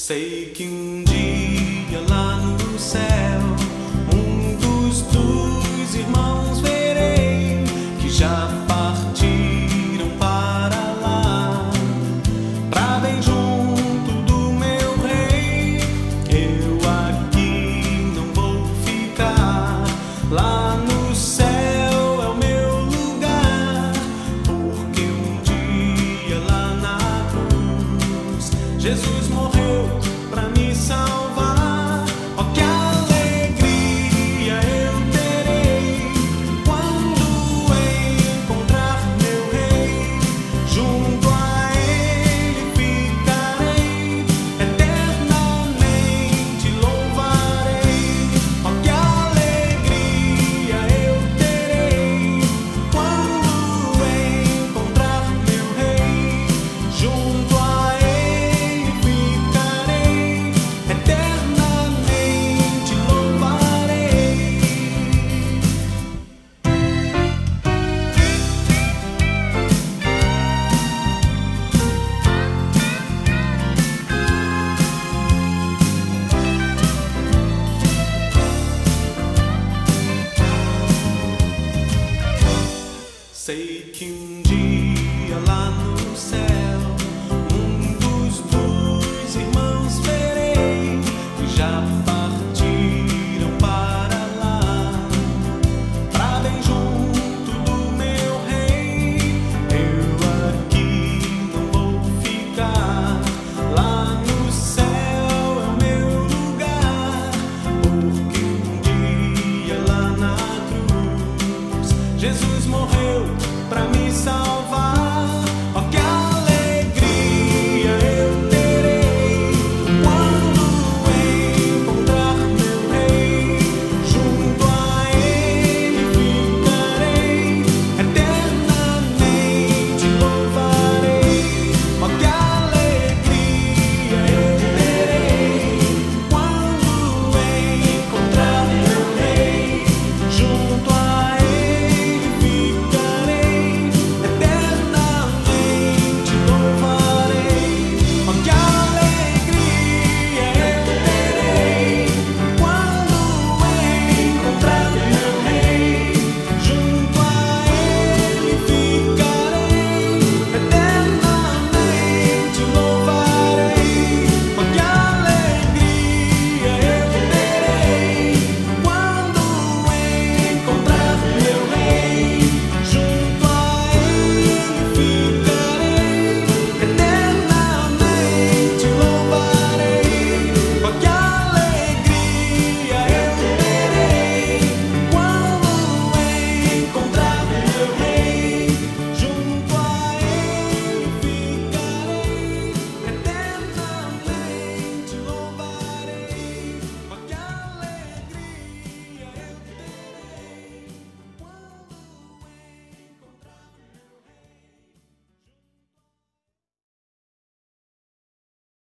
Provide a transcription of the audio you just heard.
Sei que um dia lá no céu muitos dos irmãos verei que já partiram para lá, pra bem junto do meu rei. Eu aqui não vou ficar, lá no céu é o meu lugar, porque um dia lá na cruz Jesus morreu pra me salvar.